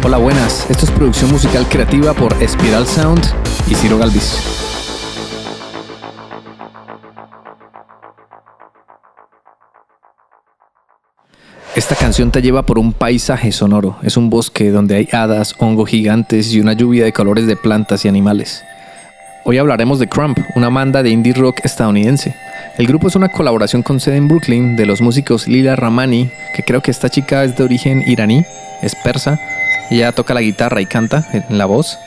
Hola, buenas. Esto es producción musical creativa por Spiral Sound y Ciro Galvis. Esta canción te lleva por un paisaje sonoro. Es un bosque donde hay hadas, hongos gigantes y una lluvia de colores de plantas y animales. Hoy hablaremos de Crump, una banda de indie rock estadounidense. El grupo es una colaboración con sede en Brooklyn de los músicos Lila Rahmani, que creo que esta chica es de origen iraní, es persa. Ella toca la guitarra y canta en la voz.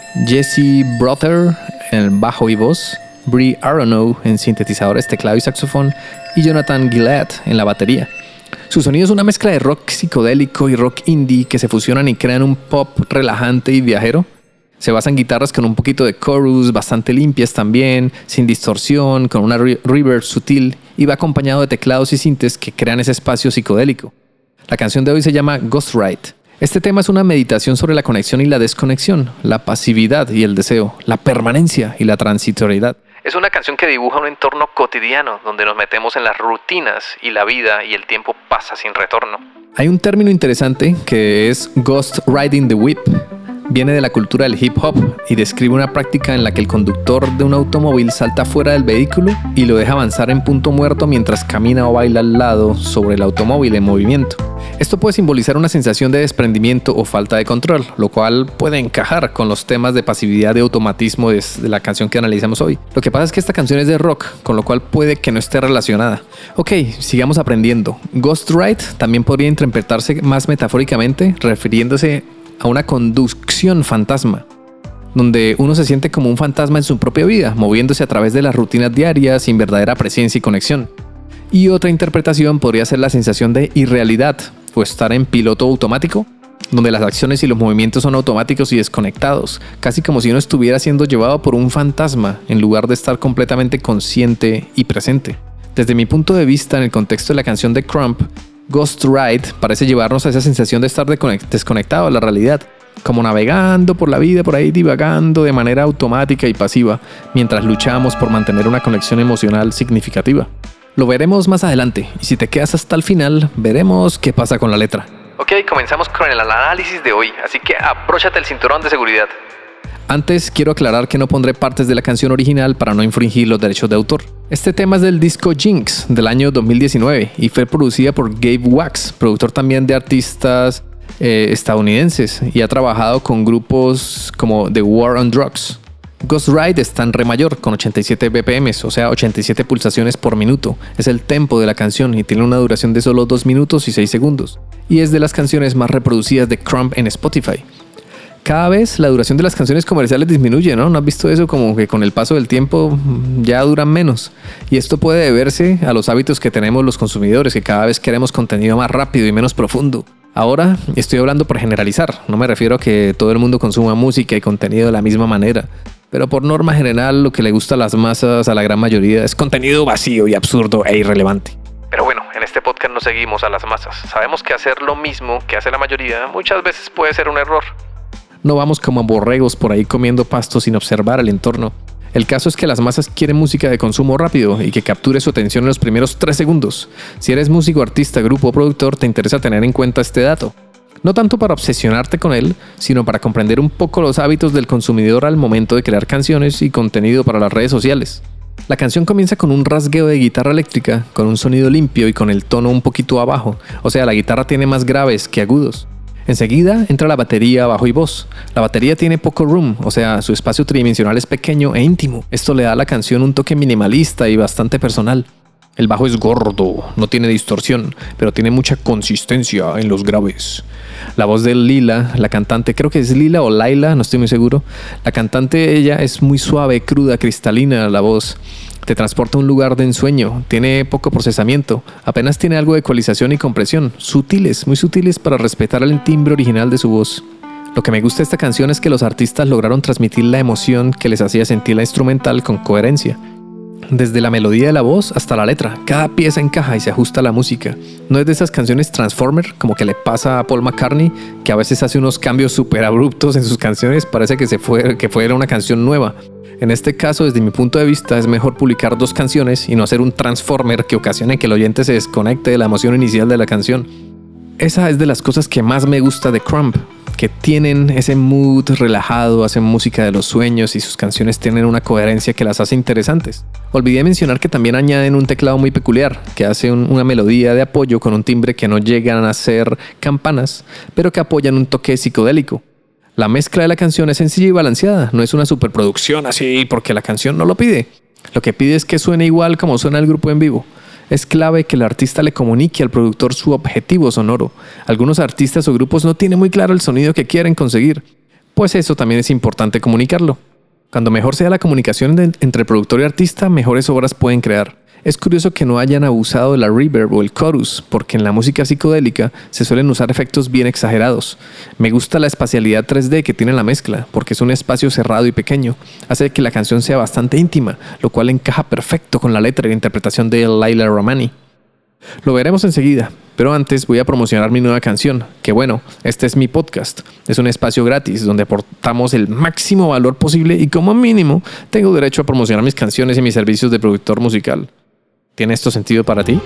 Jesse Brother en el bajo y voz. Brie Aronow en sintetizadores, teclado y saxofón. Y Jonathan Gillette en la batería. Su sonido es una mezcla de rock psicodélico y rock indie que se fusionan y crean un pop relajante y viajero. Se basa en guitarras con un poquito de chorus, bastante limpias también, sin distorsión, con una reverb sutil y va acompañado de teclados y sintes que crean ese espacio psicodélico. La canción de hoy se llama Ghost Ride. Este tema es una meditación sobre la conexión y la desconexión, la pasividad y el deseo, la permanencia y la transitoriedad. Es una canción que dibuja un entorno cotidiano donde nos metemos en las rutinas y la vida y el tiempo pasa sin retorno. Hay un término interesante que es Ghost Riding the Whip. Viene de la cultura del hip hop y describe una práctica en la que el conductor de un automóvil salta fuera del vehículo y lo deja avanzar en punto muerto mientras camina o baila al lado sobre el automóvil en movimiento. Esto puede simbolizar una sensación de desprendimiento o falta de control, lo cual puede encajar con los temas de pasividad y automatismo de la canción que analizamos hoy. Lo que pasa es que esta canción es de rock, con lo cual puede que no esté relacionada. Ok, sigamos aprendiendo. Ghost Ride también podría interpretarse más metafóricamente, refiriéndose a una conducción fantasma, donde uno se siente como un fantasma en su propia vida, moviéndose a través de las rutinas diarias sin verdadera presencia y conexión. Y otra interpretación podría ser la sensación de irrealidad, o estar en piloto automático, donde las acciones y los movimientos son automáticos y desconectados, casi como si uno estuviera siendo llevado por un fantasma en lugar de estar completamente consciente y presente. Desde mi punto de vista, en el contexto de la canción de Crump, Ghost Ride parece llevarnos a esa sensación de estar desconectado de la realidad, como navegando por la vida, por ahí divagando de manera automática y pasiva, mientras luchamos por mantener una conexión emocional significativa. Lo veremos más adelante, y si te quedas hasta el final, veremos qué pasa con la letra. Ok, comenzamos con el análisis de hoy, así que abróchate el cinturón de seguridad. Antes, quiero aclarar que no pondré partes de la canción original para no infringir los derechos de autor. Este tema es del disco Jinx del año 2019 y fue producida por Gabe Wax, productor también de artistas estadounidenses, y ha trabajado con grupos como The War on Drugs. Ghost Ride está en re mayor con 87 BPM, o sea 87 pulsaciones por minuto. Es el tempo de la canción y tiene una duración de solo 2 minutos y 6 segundos. Y es de las canciones más reproducidas de Crump en Spotify. Cada vez la duración de las canciones comerciales disminuye, ¿no? ¿No has visto eso? Como que con el paso del tiempo ya duran menos. Y esto puede deberse a los hábitos que tenemos los consumidores, que cada vez queremos contenido más rápido y menos profundo. Ahora estoy hablando por generalizar, no me refiero a que todo el mundo consuma música y contenido de la misma manera. Pero por norma general, lo que le gusta a las masas, a la gran mayoría, es contenido vacío y absurdo e irrelevante. Pero bueno, en este podcast no seguimos a las masas. Sabemos que hacer lo mismo que hace la mayoría muchas veces puede ser un error. No vamos como borregos por ahí comiendo pasto sin observar el entorno. El caso es que las masas quieren música de consumo rápido y que capture su atención en los primeros 3 segundos. Si eres músico, artista, grupo o productor, te interesa tener en cuenta este dato. No tanto para obsesionarte con él, sino para comprender un poco los hábitos del consumidor al momento de crear canciones y contenido para las redes sociales. La canción comienza con un rasgueo de guitarra eléctrica, con un sonido limpio y con el tono un poquito abajo, o sea, la guitarra tiene más graves que agudos. Enseguida entra la batería, bajo y voz. La batería tiene poco room, o sea, su espacio tridimensional es pequeño e íntimo. Esto le da a la canción un toque minimalista y bastante personal. El bajo es gordo, no tiene distorsión, pero tiene mucha consistencia en los graves. La voz de Lila, la cantante, creo que es Lila o Laila, no estoy muy seguro. La cantante, ella es muy suave, cruda, cristalina la voz. Te transporta a un lugar de ensueño, tiene poco procesamiento, apenas tiene algo de ecualización y compresión, sutiles, muy sutiles para respetar el timbre original de su voz. Lo que me gusta de esta canción es que los artistas lograron transmitir la emoción que les hacía sentir la instrumental con coherencia. Desde la melodía de la voz hasta la letra, cada pieza encaja y se ajusta a la música. No es de esas canciones Transformer, como que le pasa a Paul McCartney, que a veces hace unos cambios súper abruptos en sus canciones, parece que fuera una canción nueva. En este caso, desde mi punto de vista, es mejor publicar 2 canciones y no hacer un Transformer que ocasione que el oyente se desconecte de la emoción inicial de la canción. Esa es de las cosas que más me gusta de Crump, que tienen ese mood relajado, hacen música de los sueños y sus canciones tienen una coherencia que las hace interesantes. Olvidé mencionar que también añaden un teclado muy peculiar, que hace una melodía de apoyo con un timbre que no llegan a ser campanas, pero que apoyan un toque psicodélico. La mezcla de la canción es sencilla y balanceada, no es una superproducción así porque la canción no lo pide. Lo que pide es que suene igual como suena el grupo en vivo. Es clave que el artista le comunique al productor su objetivo sonoro. Algunos artistas o grupos no tienen muy claro el sonido que quieren conseguir, pues eso también es importante comunicarlo. Cuando mejor sea la comunicación entre productor y artista, mejores obras pueden crear. Es curioso que no hayan abusado de la reverb o el chorus, porque en la música psicodélica se suelen usar efectos bien exagerados. Me gusta la espacialidad 3D que tiene la mezcla, porque es un espacio cerrado y pequeño. Hace que la canción sea bastante íntima, lo cual encaja perfecto con la letra y la interpretación de Laila Romani. Lo veremos enseguida, pero antes voy a promocionar mi nueva canción, que bueno, este es mi podcast. Es un espacio gratis donde aportamos el máximo valor posible y como mínimo tengo derecho a promocionar mis canciones y mis servicios de productor musical. ¿Tiene esto sentido para ti?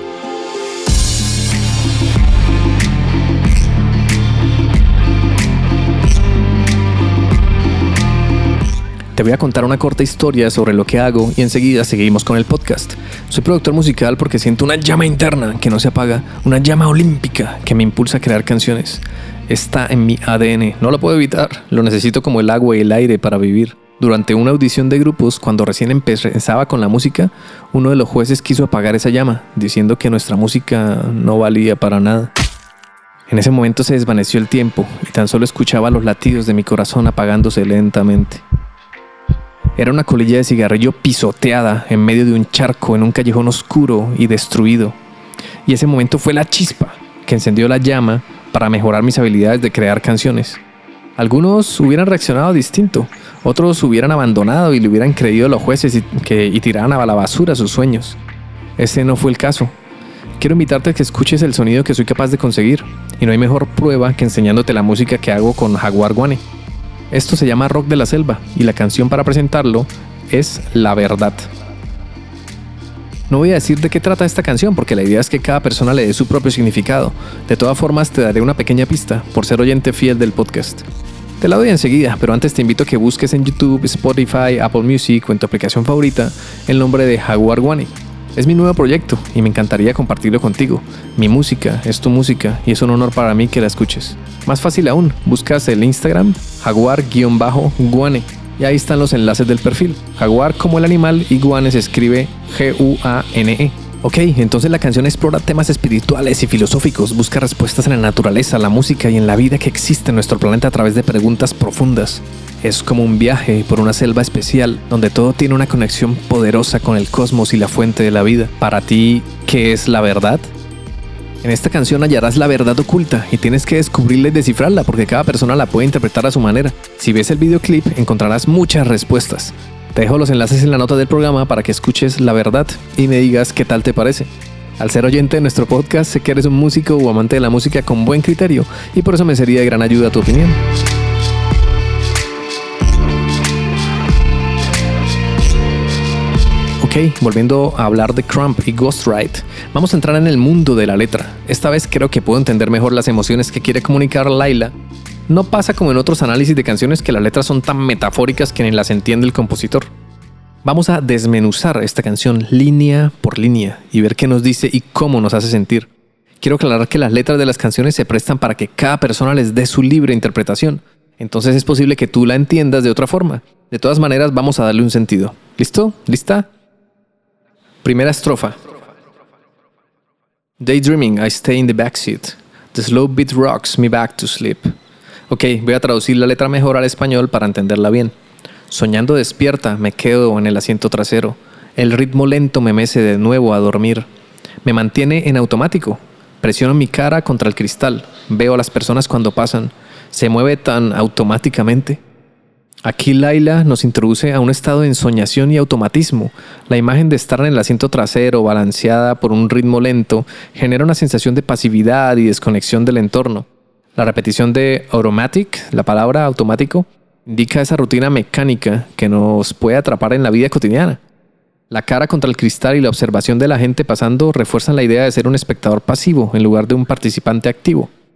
Te voy a contar una corta historia sobre lo que hago y enseguida seguimos con el podcast. Soy productor musical porque siento una llama interna que no se apaga, una llama olímpica que me impulsa a crear canciones. Está en mi ADN, no lo puedo evitar, lo necesito como el agua y el aire para vivir. Durante una audición de grupos, cuando recién empezaba con la música, uno de los jueces quiso apagar esa llama, diciendo que nuestra música no valía para nada. En ese momento se desvaneció el tiempo y tan solo escuchaba los latidos de mi corazón apagándose lentamente. Era una colilla de cigarrillo pisoteada en medio de un charco en un callejón oscuro y destruido. Y ese momento fue la chispa que encendió la llama para mejorar mis habilidades de crear canciones. Algunos hubieran reaccionado distinto, otros hubieran abandonado y le hubieran creído a los jueces y tiraran a la basura sus sueños. Ese no fue el caso. Quiero invitarte a que escuches el sonido que soy capaz de conseguir, y no hay mejor prueba que enseñándote la música que hago con Jaguar Guane. Esto se llama Rock de la Selva, y la canción para presentarlo es La Verdad. No voy a decir de qué trata esta canción porque la idea es que cada persona le dé su propio significado. De todas formas te daré una pequeña pista por ser oyente fiel del podcast. Te la doy enseguida, pero antes te invito a que busques en YouTube, Spotify, Apple Music o en tu aplicación favorita el nombre de Jaguar Guane. Es mi nuevo proyecto y me encantaría compartirlo contigo. Mi música es tu música y es un honor para mí que la escuches. Más fácil aún, buscas el Instagram Jaguar-Guane y ahí están los enlaces del perfil. Jaguar como el animal y Guane se escribe Guane. Ok, entonces la canción explora temas espirituales y filosóficos, busca respuestas en la naturaleza, la música y en la vida que existe en nuestro planeta a través de preguntas profundas. Es como un viaje por una selva especial donde todo tiene una conexión poderosa con el cosmos y la fuente de la vida. Para ti, ¿qué es la verdad? En esta canción hallarás la verdad oculta y tienes que descubrirla y descifrarla porque cada persona la puede interpretar a su manera. Si ves el videoclip encontrarás muchas respuestas. Te dejo los enlaces en la nota del programa para que escuches La Verdad y me digas qué tal te parece. Al ser oyente de nuestro podcast, sé que eres un músico o amante de la música con buen criterio y por eso me sería de gran ayuda tu opinión. Ok, volviendo a hablar de Crump y Ghostwrite, vamos a entrar en el mundo de la letra. Esta vez creo que puedo entender mejor las emociones que quiere comunicar Laila. No pasa como en otros análisis de canciones que las letras son tan metafóricas que ni las entiende el compositor. Vamos a desmenuzar esta canción línea por línea y ver qué nos dice y cómo nos hace sentir. Quiero aclarar que las letras de las canciones se prestan para que cada persona les dé su libre interpretación. Entonces es posible que tú la entiendas de otra forma. De todas maneras, vamos a darle un sentido. ¿Listo? ¿Lista? Primera estrofa. Daydreaming, I stay in the backseat. The slow beat rocks me back to sleep. Ok, voy a traducir la letra mejor al español para entenderla bien. Soñando despierta, me quedo en el asiento trasero. El ritmo lento me mece de nuevo a dormir. Me mantiene en automático. Presiono mi cara contra el cristal. Veo a las personas cuando pasan. Se mueve tan automáticamente. Aquí Laila nos introduce a un estado de ensoñación y automatismo. La imagen de estar en el asiento trasero, balanceada por un ritmo lento, genera una sensación de pasividad y desconexión del entorno. La repetición de automatic, la palabra automático, indica esa rutina mecánica que nos puede atrapar en la vida cotidiana. La cara contra el cristal y la observación de la gente pasando refuerzan la idea de ser un espectador pasivo en lugar de un participante activo.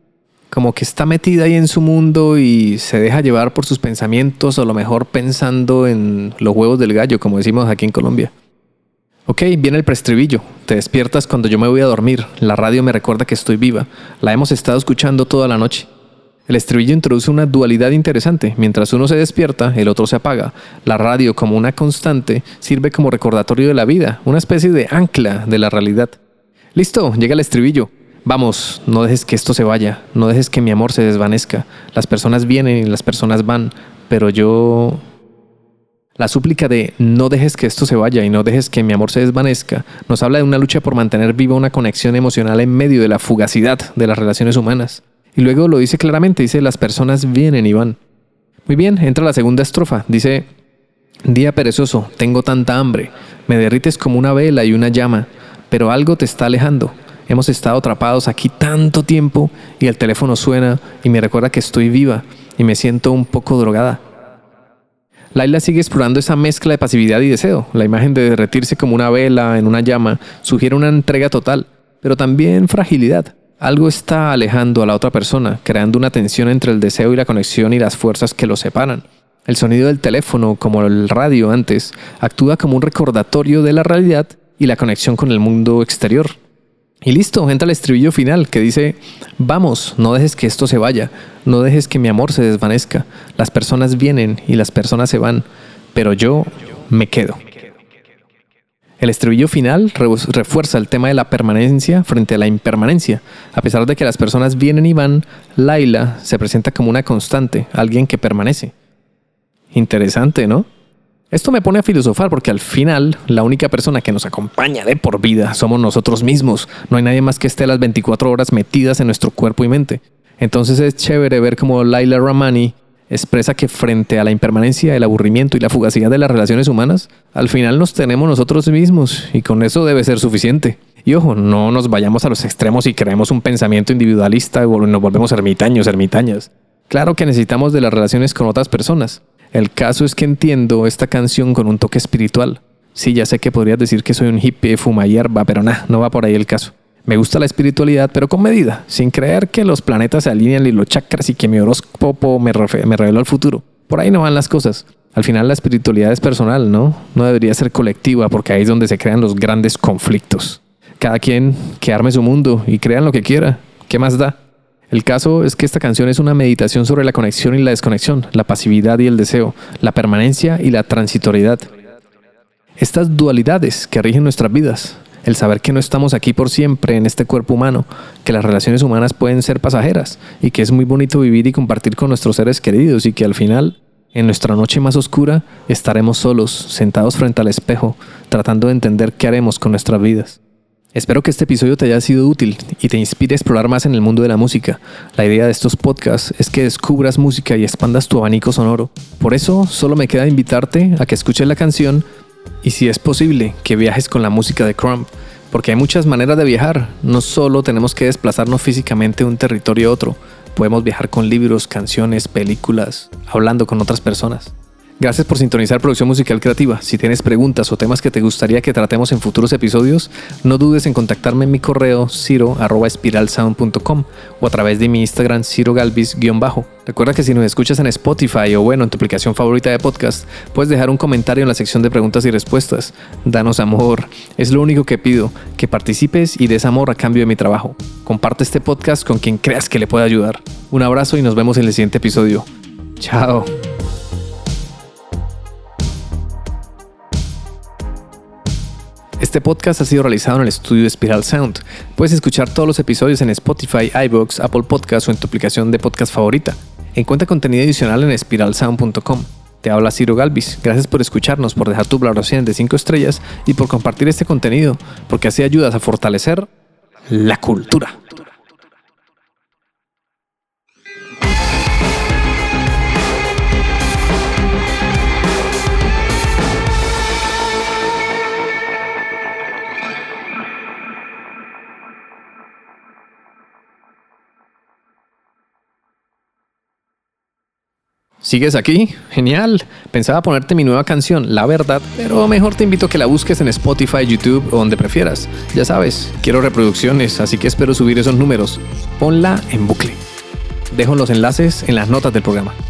como que está metida ahí en su mundo y se deja llevar por sus pensamientos, o a lo mejor pensando en los huevos del gallo, como decimos aquí en Colombia. Ok, viene el preestribillo. Te despiertas cuando yo me voy a dormir. La radio me recuerda que estoy viva. La hemos estado escuchando toda la noche. El estribillo introduce una dualidad interesante. Mientras uno se despierta, el otro se apaga. La radio, como una constante, sirve como recordatorio de la vida, una especie de ancla de la realidad. Listo, llega el estribillo. Vamos, no dejes que esto se vaya. No dejes que mi amor se desvanezca. Las personas vienen y las personas van, pero yo... La súplica de no dejes que esto se vaya y no dejes que mi amor se desvanezca nos habla de una lucha por mantener viva una conexión emocional en medio de la fugacidad de las relaciones humanas. Y luego lo dice claramente, dice las personas vienen y van. Muy bien, entra la segunda estrofa, dice: día perezoso, tengo tanta hambre, me derrites como una vela y una llama, pero algo te está alejando. Hemos estado atrapados aquí tanto tiempo y el teléfono suena y me recuerda que estoy viva y me siento un poco drogada. Laila sigue explorando esa mezcla de pasividad y deseo. La imagen de derretirse como una vela en una llama sugiere una entrega total, pero también fragilidad. Algo está alejando a la otra persona, creando una tensión entre el deseo y la conexión y las fuerzas que los separan. El sonido del teléfono, como el radio antes, actúa como un recordatorio de la realidad y la conexión con el mundo exterior. Y listo, entra el estribillo final que dice: vamos, no dejes que esto se vaya, no dejes que mi amor se desvanezca. Las personas vienen y las personas se van, pero yo me quedo. El estribillo final refuerza el tema de la permanencia frente a la impermanencia. A pesar de que las personas vienen y van, Laila se presenta como una constante, alguien que permanece. Interesante, ¿no? Esto me pone a filosofar porque al final la única persona que nos acompaña de por vida somos nosotros mismos. No hay nadie más que esté las 24 horas metidas en nuestro cuerpo y mente. Entonces es chévere ver cómo Laila Rahmani expresa que frente a la impermanencia, el aburrimiento y la fugacidad de las relaciones humanas, al final nos tenemos nosotros mismos y con eso debe ser suficiente. Y ojo, no nos vayamos a los extremos y creemos un pensamiento individualista o nos volvemos ermitañas. Claro que necesitamos de las relaciones con otras personas. El caso es que entiendo esta canción con un toque espiritual. Sí, ya sé que podrías decir que soy un hippie, fuma hierba, pero no va por ahí el caso. Me gusta la espiritualidad, pero con medida, sin creer que los planetas se alinean y los chakras y que mi horóscopo me reveló el futuro. Por ahí no van las cosas. Al final la espiritualidad es personal, ¿no? No debería ser colectiva, porque ahí es donde se crean los grandes conflictos. Cada quien que arme su mundo y crean lo que quiera. ¿Qué más da? El caso es que esta canción es una meditación sobre la conexión y la desconexión, la pasividad y el deseo, la permanencia y la transitoriedad. Estas dualidades que rigen nuestras vidas, el saber que no estamos aquí por siempre en este cuerpo humano, que las relaciones humanas pueden ser pasajeras y que es muy bonito vivir y compartir con nuestros seres queridos y que al final, en nuestra noche más oscura, estaremos solos, sentados frente al espejo, tratando de entender qué haremos con nuestras vidas. Espero que este episodio te haya sido útil y te inspire a explorar más en el mundo de la música. La idea de estos podcasts es que descubras música y expandas tu abanico sonoro. Por eso, solo me queda invitarte a que escuches la canción y, si es posible, que viajes con la música de Crump, porque hay muchas maneras de viajar. No solo tenemos que desplazarnos físicamente de un territorio a otro. Podemos viajar con libros, canciones, películas, hablando con otras personas. Gracias por sintonizar Producción Musical Creativa. Si tienes preguntas o temas que te gustaría que tratemos en futuros episodios, no dudes en contactarme en mi correo ciro@espiralsound.com o a través de mi Instagram cirogalvis_. Recuerda que si nos escuchas en Spotify o en tu aplicación favorita de podcast, puedes dejar un comentario en la sección de preguntas y respuestas. Danos amor. Es lo único que pido, que participes y des amor a cambio de mi trabajo. Comparte este podcast con quien creas que le pueda ayudar. Un abrazo y nos vemos en el siguiente episodio. Chao. Este podcast ha sido realizado en el estudio de Spiral Sound. Puedes escuchar todos los episodios en Spotify, iVoox, Apple Podcasts o en tu aplicación de podcast favorita. Encuentra contenido adicional en espiralsound.com. Te habla Ciro Galvis. Gracias por escucharnos, por dejar tu valoración de 5 estrellas y por compartir este contenido, porque así ayudas a fortalecer la cultura. ¿Sigues aquí? Genial. Pensaba ponerte mi nueva canción, La Verdad, pero mejor te invito a que la busques en Spotify, YouTube o donde prefieras. Ya sabes, quiero reproducciones, así que espero subir esos números. Ponla en bucle. Dejo los enlaces en las notas del programa.